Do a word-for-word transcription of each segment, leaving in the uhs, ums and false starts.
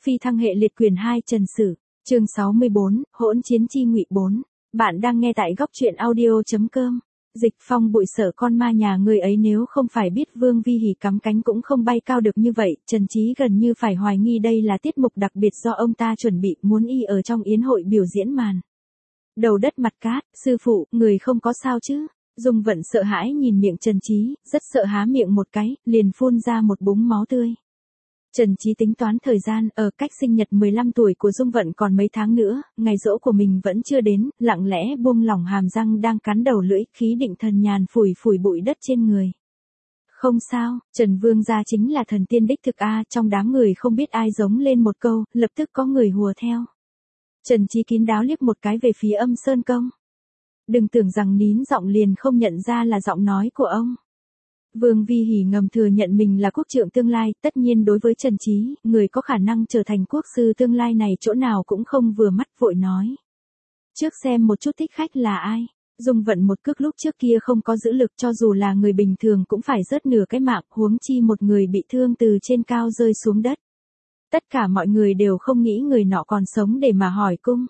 Phi thăng hệ liệt quyền hai Trần Sử, chương sáu mươi bốn, hỗn chiến chi ngụy bốn. Bạn đang nghe tại góc truyện audio chấm com. Dịch Phong bụi sợ con ma nhà người ấy, nếu không phải biết Vương Vi Hỉ cắm cánh cũng không bay cao được như vậy. Trần Chí gần như phải hoài nghi đây là tiết mục đặc biệt do ông ta chuẩn bị, muốn y ở trong yến hội biểu diễn màn. Đầu đất mặt cát, sư phụ, người không có sao chứ? Dung Vận sợ hãi nhìn miệng Trần Chí, rất sợ há miệng một cái, liền phun ra một búng máu tươi. Trần Chí tính toán thời gian, ở cách sinh nhật mười lăm tuổi của Dung Vận còn mấy tháng nữa, ngày giỗ của mình vẫn chưa đến, lặng lẽ buông lỏng hàm răng đang cắn đầu lưỡi, khí định thần nhàn phủi phủi bụi đất trên người. Không sao, Trần Vương gia chính là thần tiên đích thực a, trong đám người không biết ai giống lên một câu, lập tức có người hùa theo. Trần Chí kín đáo liếc một cái về phía Âm Sơn Công. Đừng tưởng rằng nín giọng liền không nhận ra là giọng nói của ông. Vương Vi Hỉ ngầm thừa nhận mình là quốc trượng tương lai, tất nhiên đối với Trần Chí, người có khả năng trở thành quốc sư tương lai này chỗ nào cũng không vừa mắt, vội nói. Trước xem một chút thích khách là ai. Dung Vận một cước lúc trước kia không có giữ lực, cho dù là người bình thường cũng phải rớt nửa cái mạng, huống chi một người bị thương từ trên cao rơi xuống đất. Tất cả mọi người đều không nghĩ người nọ còn sống để mà hỏi cung.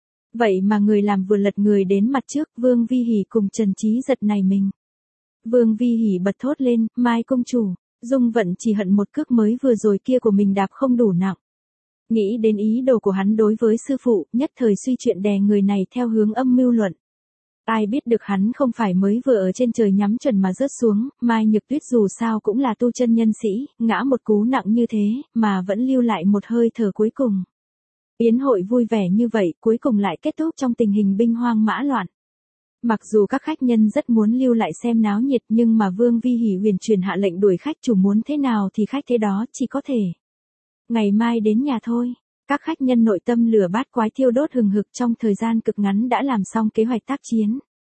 Vậy mà người làm vừa lật người đến mặt trước, Vương Vi Hỉ cùng Trần Chí giật nảy mình. Vương Vi Hỉ bật thốt lên, Mai công chủ. Dung Vận chỉ hận một cước mới vừa rồi kia của mình đạp không đủ nặng. Nghĩ đến ý đồ của hắn đối với sư phụ, nhất thời suy chuyện đè người này theo hướng âm mưu luận. Ai biết được hắn không phải mới vừa ở trên trời nhắm chuẩn mà rớt xuống, Mai Nhược Tuyết dù sao cũng là tu chân nhân sĩ, ngã một cú nặng như thế, mà vẫn lưu lại một hơi thở cuối cùng. Yến hội vui vẻ như vậy, cuối cùng lại kết thúc trong tình hình binh hoang mã loạn. Mặc dù các khách nhân rất muốn lưu lại xem náo nhiệt, nhưng mà Vương Vi Hỉ huyền truyền hạ lệnh đuổi khách, chủ muốn thế nào thì khách thế đó, chỉ có thể ngày mai đến nhà thôi. Các khách nhân nội tâm lửa bát quái thiêu đốt hừng hực, trong thời gian cực ngắn đã làm xong kế hoạch tác chiến.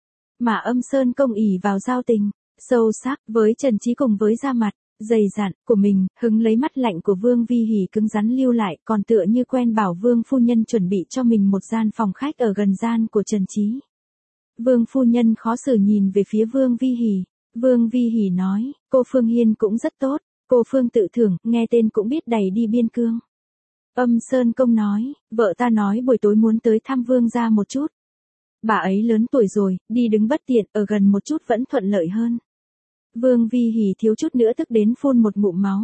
Mà Âm Sơn Công ỷ vào giao tình sâu sắc với Trần Chí cùng với da mặt dày dặn của mình, hứng lấy mắt lạnh của Vương Vi Hỉ cứng rắn lưu lại, còn tựa như quen bảo Vương phu nhân chuẩn bị cho mình một gian phòng khách ở gần gian của Trần Chí. Vương phu nhân khó xử nhìn về phía Vương Vi Hỉ. Vương Vi Hỉ nói, cô Phương Hiên cũng rất tốt, cô Phương tự thưởng, nghe tên cũng biết đầy đi biên cương. Âm Sơn Công nói, vợ ta nói buổi tối muốn tới thăm Vương gia một chút. Bà ấy lớn tuổi rồi, đi đứng bất tiện, ở gần một chút vẫn thuận lợi hơn. Vương Vi Hỉ thiếu chút nữa tức đến phun một ngụm máu.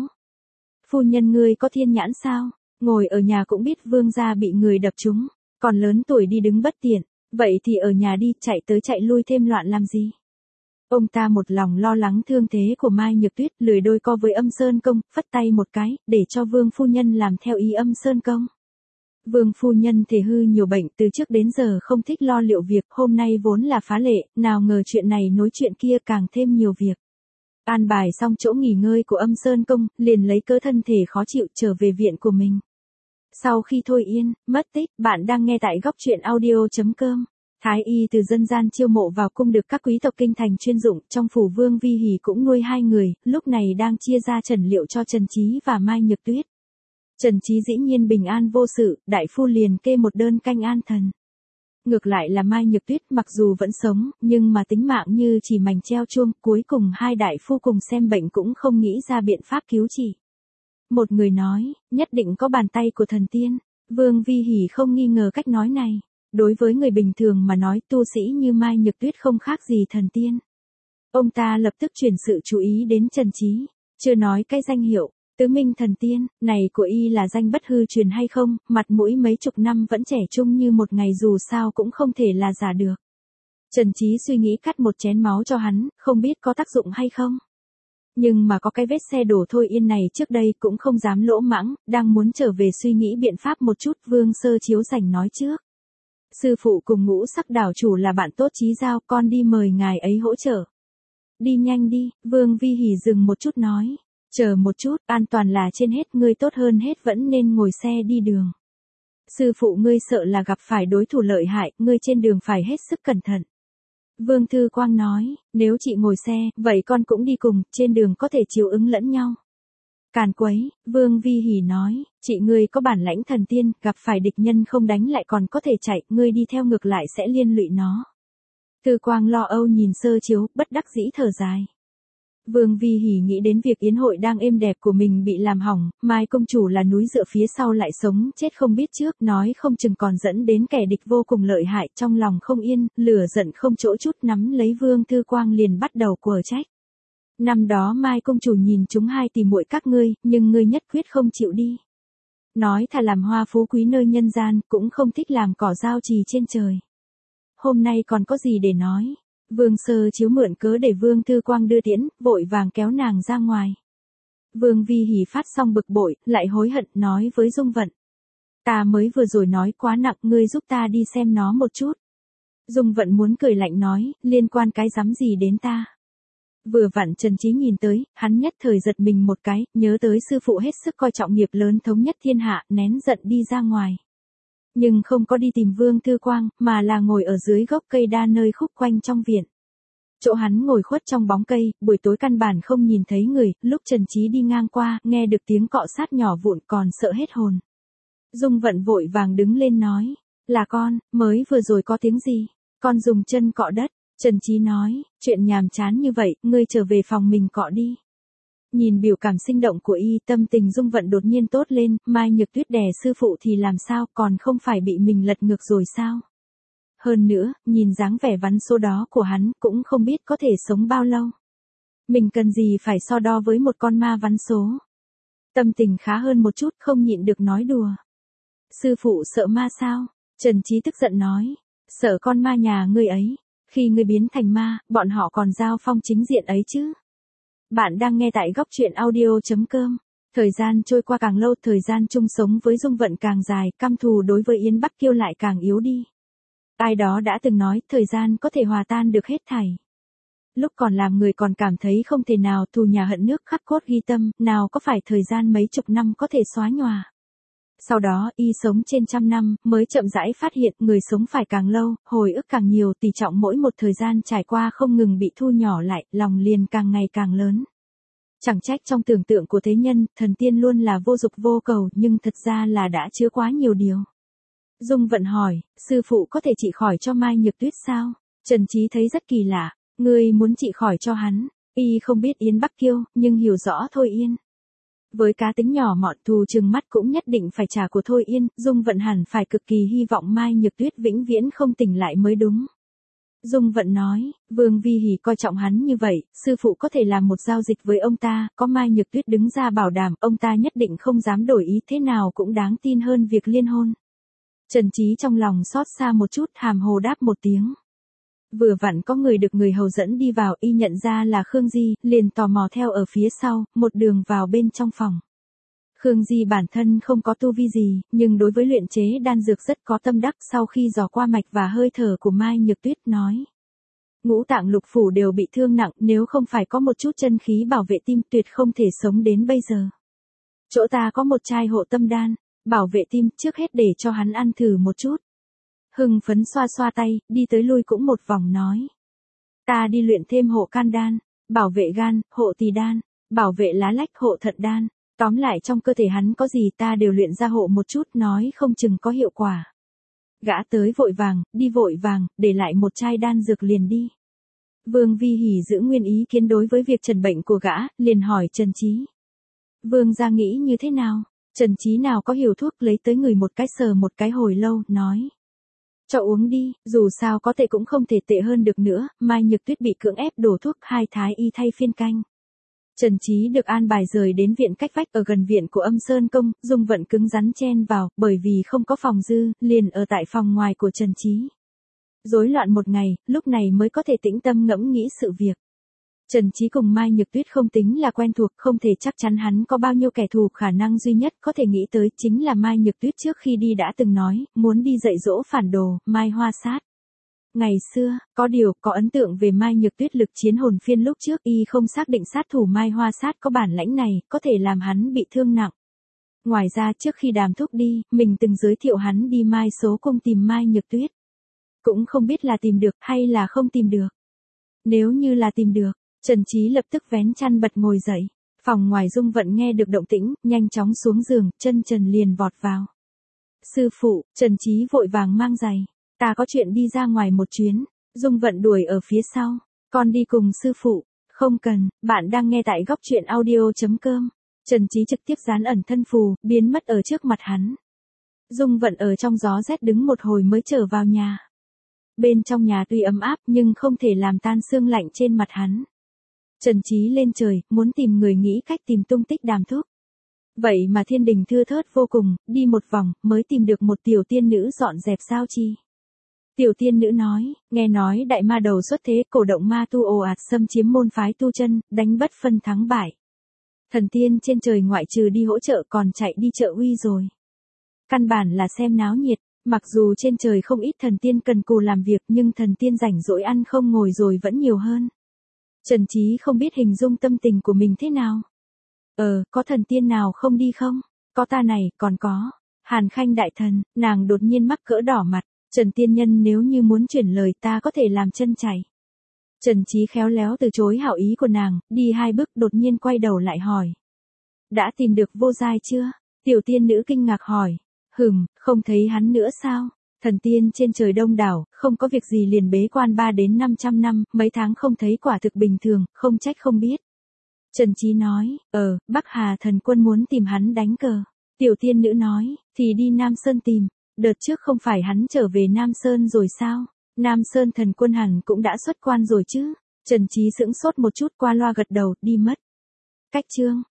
Phu nhân ngươi có thiên nhãn sao? Ngồi ở nhà cũng biết Vương gia bị người đập trúng, còn lớn tuổi đi đứng bất tiện. Vậy thì ở nhà đi, chạy tới chạy lui thêm loạn làm gì? Ông ta một lòng lo lắng thương thế của Mai Nhược Tuyết, lười đôi co với Âm Sơn Công, phất tay một cái, để cho Vương phu nhân làm theo ý Âm Sơn Công. Vương phu nhân thể hư nhiều bệnh, từ trước đến giờ không thích lo liệu việc, hôm nay vốn là phá lệ, nào ngờ chuyện này nối chuyện kia càng thêm nhiều việc. An bài xong chỗ nghỉ ngơi của Âm Sơn Công, liền lấy cớ thân thể khó chịu trở về viện của mình. Sau khi thôi yên, mất tích, bạn đang nghe tại góc truyện audio chấm com. Thái y từ dân gian chiêu mộ vào cung được các quý tộc kinh thành chuyên dụng, trong phủ Vương Vi Hỉ cũng nuôi hai người, lúc này đang chia ra trần liệu cho Trần Chí và Mai Nhược Tuyết. Trần Chí dĩ nhiên bình an vô sự, đại phu liền kê một đơn canh an thần. Ngược lại là Mai Nhược Tuyết mặc dù vẫn sống, nhưng mà tính mạng như chỉ mảnh treo chuông, cuối cùng hai đại phu cùng xem bệnh cũng không nghĩ ra biện pháp cứu trị. Một người nói, nhất định có bàn tay của thần tiên. Vương Vi Hỉ không nghi ngờ cách nói này. Đối với người bình thường mà nói, tu sĩ như Mai Nhược Tuyết không khác gì thần tiên. Ông ta lập tức chuyển sự chú ý đến Trần Chí. Chưa nói cái danh hiệu, tứ minh thần tiên, này của y là danh bất hư truyền hay không, mặt mũi mấy chục năm vẫn trẻ trung như một ngày dù sao cũng không thể là giả được. Trần Chí suy nghĩ cắt một chén máu cho hắn, không biết có tác dụng hay không. Nhưng mà có cái vết xe đổ thôi yên này trước đây cũng không dám lỗ mãng, đang muốn trở về suy nghĩ biện pháp một chút, Vương Sơ Chiếu rảnh nói trước. Sư phụ cùng Ngũ Sắc đảo chủ là bạn tốt chí giao, con đi mời ngài ấy hỗ trợ. Đi nhanh đi, Vương Vi Hỉ dừng một chút nói. Chờ một chút, an toàn là trên hết, ngươi tốt hơn hết vẫn nên ngồi xe đi đường. Sư phụ ngươi sợ là gặp phải đối thủ lợi hại, ngươi trên đường phải hết sức cẩn thận. Vương Thư Quang nói, nếu chị ngồi xe, vậy con cũng đi cùng, trên đường có thể chiều ứng lẫn nhau. Càn quấy, Vương Vi Hỉ nói, chị ngươi có bản lãnh thần tiên, gặp phải địch nhân không đánh lại còn có thể chạy, ngươi đi theo ngược lại sẽ liên lụy nó. Thư Quang lo âu nhìn Sơ Chiếu, bất đắc dĩ thở dài. Vương Vi Hỉ nghĩ đến việc yến hội đang êm đẹp của mình bị làm hỏng, Mai công chủ là núi dựa phía sau lại sống chết không biết trước, nói không chừng còn dẫn đến kẻ địch vô cùng lợi hại, trong lòng không yên, lửa giận không chỗ chút nắm lấy Vương Thư Quang liền bắt đầu quở trách. Năm đó Mai công chủ nhìn chúng hai tỷ muội các ngươi, nhưng ngươi nhất quyết không chịu đi. Nói thà làm hoa phú quý nơi nhân gian, cũng không thích làm cỏ giao trì trên trời. Hôm nay còn có gì để nói? Vương Sơ Chiếu mượn cớ để Vương Thư Quang đưa tiễn, vội vàng kéo nàng ra ngoài. Vương Vi Hỉ phát xong bực bội, lại hối hận nói với Dung Vận. Ta mới vừa rồi nói quá nặng, ngươi giúp ta đi xem nó một chút. Dung Vận muốn cười lạnh nói, liên quan cái rắm gì đến ta. Vừa vặn Trần Chí nhìn tới, hắn nhất thời giật mình một cái, nhớ tới sư phụ hết sức coi trọng nghiệp lớn thống nhất thiên hạ, nén giận đi ra ngoài. Nhưng không có đi tìm Vương Thư Quang, mà là ngồi ở dưới gốc cây đa nơi khúc quanh trong viện. Chỗ hắn ngồi khuất trong bóng cây, buổi tối căn bản không nhìn thấy người, lúc Trần Chí đi ngang qua, nghe được tiếng cọ sát nhỏ vụn còn sợ hết hồn. Dung Vận vội vàng đứng lên nói, là con, mới vừa rồi có tiếng gì? Con dùng chân cọ đất. Trần Chí nói, chuyện nhàm chán như vậy, ngươi trở về phòng mình cọ đi. Nhìn biểu cảm sinh động của y, tâm tình Dung Vận đột nhiên tốt lên, Mai Nhược Tuyết đè sư phụ thì làm sao, còn không phải bị mình lật ngược rồi sao? Hơn nữa, nhìn dáng vẻ vắn số đó của hắn, cũng không biết có thể sống bao lâu. Mình cần gì phải so đo với một con ma vắn số. Tâm tình khá hơn một chút, không nhịn được nói đùa. Sư phụ sợ ma sao? Trần Chí tức giận nói, sợ con ma nhà ngươi ấy. Khi ngươi biến thành ma, bọn họ còn giao phong chính diện ấy chứ. Bạn đang nghe tại góc truyện audio chấm com. Thời gian trôi qua càng lâu, thời gian chung sống với Dung Vận càng dài, căm thù đối với Yến Bắc Kiêu lại càng yếu đi. Ai đó đã từng nói, thời gian có thể hòa tan được hết thảy. Lúc còn làm người còn cảm thấy không thể nào, thù nhà hận nước khắc cốt ghi tâm, nào có phải thời gian mấy chục năm có thể xóa nhòa. Sau đó, y sống trên trăm năm, mới chậm rãi phát hiện người sống phải càng lâu, hồi ức càng nhiều, tỷ trọng mỗi một thời gian trải qua không ngừng bị thu nhỏ lại, lòng liền càng ngày càng lớn. Chẳng trách trong tưởng tượng của thế nhân, thần tiên luôn là vô dục vô cầu, nhưng thật ra là đã chứa quá nhiều điều. Dung Vận hỏi, sư phụ có thể trị khỏi cho Mai Nhược Tuyết sao? Trần Chí thấy rất kỳ lạ, ngươi muốn trị khỏi cho hắn, y không biết Yến Bắc Kiêu, nhưng hiểu rõ Thôi Yên. Với cá tính nhỏ mọn thù chừng mắt cũng nhất định phải trả của Thôi Yên, Dung Vận hẳn phải cực kỳ hy vọng Mai Nhược Tuyết vĩnh viễn không tỉnh lại mới đúng. Dung Vận nói, Vương Vi Hỉ coi trọng hắn như vậy, sư phụ có thể làm một giao dịch với ông ta, có Mai Nhược Tuyết đứng ra bảo đảm, ông ta nhất định không dám đổi ý, thế nào cũng đáng tin hơn việc liên hôn. Trần Chí trong lòng xót xa một chút, hàm hồ đáp một tiếng. Vừa vặn có người được người hầu dẫn đi vào, y nhận ra là Khương Di, liền tò mò theo ở phía sau, một đường vào bên trong phòng. Khương Di bản thân không có tu vi gì, nhưng đối với luyện chế đan dược rất có tâm đắc, sau khi dò qua mạch và hơi thở của Mai Nhược Tuyết nói. Ngũ tạng lục phủ đều bị thương nặng, nếu không phải có một chút chân khí bảo vệ tim tuyệt không thể sống đến bây giờ. Chỗ ta có một chai hộ tâm đan, bảo vệ tim, trước hết để cho hắn ăn thử một chút. Hưng phấn xoa xoa tay, đi tới lui cũng một vòng nói. Ta đi luyện thêm hộ can đan, bảo vệ gan, hộ tỳ đan, bảo vệ lá lách, hộ thận đan. Tóm lại trong cơ thể hắn có gì ta đều luyện ra hộ một chút, nói không chừng có hiệu quả. Gã tới vội vàng, đi vội vàng, để lại một chai đan dược liền đi. Vương Vi Hỉ giữ nguyên ý kiến đối với việc trần bệnh của gã, liền hỏi Trần Chí. Vương gia nghĩ như thế nào? Trần Chí nào có hiểu thuốc, lấy tới người một cái sờ một cái hồi lâu, nói. Cho uống đi, dù sao có tệ cũng không thể tệ hơn được nữa, Mai Nhược Tuyết bị cưỡng ép đổ thuốc, hai thái y thay phiên canh. Trần Chí được an bài rời đến viện cách vách ở gần viện của Âm Sơn Công, Dung Vận cứng rắn chen vào, bởi vì không có phòng dư, liền ở tại phòng ngoài của Trần Chí. Rối loạn một ngày, lúc này mới có thể tĩnh tâm ngẫm nghĩ sự việc. Trần Chí cùng Mai Nhược Tuyết không tính là quen thuộc, không thể chắc chắn hắn có bao nhiêu kẻ thù, khả năng duy nhất có thể nghĩ tới chính là Mai Nhược Tuyết trước khi đi đã từng nói, muốn đi dạy dỗ phản đồ, Mai Hoa Sát. Ngày xưa, có điều, có ấn tượng về Mai Nhược Tuyết lực chiến hồn phiên lúc trước, y không xác định sát thủ Mai Hoa Sát có bản lãnh này, có thể làm hắn bị thương nặng. Ngoài ra trước khi Đàm Thúc đi, mình từng giới thiệu hắn đi Mai Số Cung tìm Mai Nhược Tuyết. Cũng không biết là tìm được hay là không tìm được. Nếu như là tìm được, Trần Chí lập tức vén chăn bật ngồi dậy. Phòng ngoài Dung Vận nghe được động tĩnh, nhanh chóng xuống giường, chân trần liền vọt vào. Sư phụ, Trần Chí vội vàng mang giày. Ta có chuyện đi ra ngoài một chuyến. Dung Vận đuổi ở phía sau. Con đi cùng sư phụ. Không cần, bạn đang nghe tại góc truyện audio.com. Trần Chí trực tiếp dán ẩn thân phù, biến mất ở trước mặt hắn. Dung Vận ở trong gió rét đứng một hồi mới trở vào nhà. Bên trong nhà tuy ấm áp nhưng không thể làm tan sương lạnh trên mặt hắn. Trần Chí lên trời, muốn tìm người nghĩ cách tìm tung tích Đàm Thúc. Vậy mà thiên đình thưa thớt vô cùng, đi một vòng, mới tìm được một tiểu tiên nữ dọn dẹp sao chi. Tiểu tiên nữ nói, nghe nói đại ma đầu xuất thế, cổ động ma tu ồ ạt xâm chiếm môn phái tu chân, đánh bất phân thắng bại. Thần tiên trên trời ngoại trừ đi hỗ trợ còn chạy đi trợ uy rồi. Căn bản là xem náo nhiệt, mặc dù trên trời không ít thần tiên cần cù làm việc nhưng thần tiên rảnh rỗi ăn không ngồi rồi vẫn nhiều hơn. Trần Chí không biết hình dung tâm tình của mình thế nào. Ờ, có thần tiên nào không đi không? Có ta này, còn có. Hàn Khanh đại thần, nàng đột nhiên mắc cỡ đỏ mặt. Trần tiên nhân nếu như muốn chuyển lời ta có thể làm chân chảy. Trần Chí khéo léo từ chối hảo ý của nàng, đi hai bước đột nhiên quay đầu lại hỏi. Đã tìm được Vô Giai chưa? Tiểu tiên nữ kinh ngạc hỏi. Hừm, không thấy hắn nữa sao? Thần tiên trên trời đông đảo, không có việc gì liền bế quan ba đến năm trăm năm, mấy tháng không thấy quả thực bình thường, không trách không biết. Trần Chí nói, ờ, Bắc Hà thần quân muốn tìm hắn đánh cờ. Tiểu tiên nữ nói, thì đi Nam Sơn tìm. Đợt trước không phải hắn trở về Nam Sơn rồi sao? Nam Sơn thần quân hẳn cũng đã xuất quan rồi chứ? Trần Chí sững sốt một chút qua loa gật đầu, đi mất. Cách chương.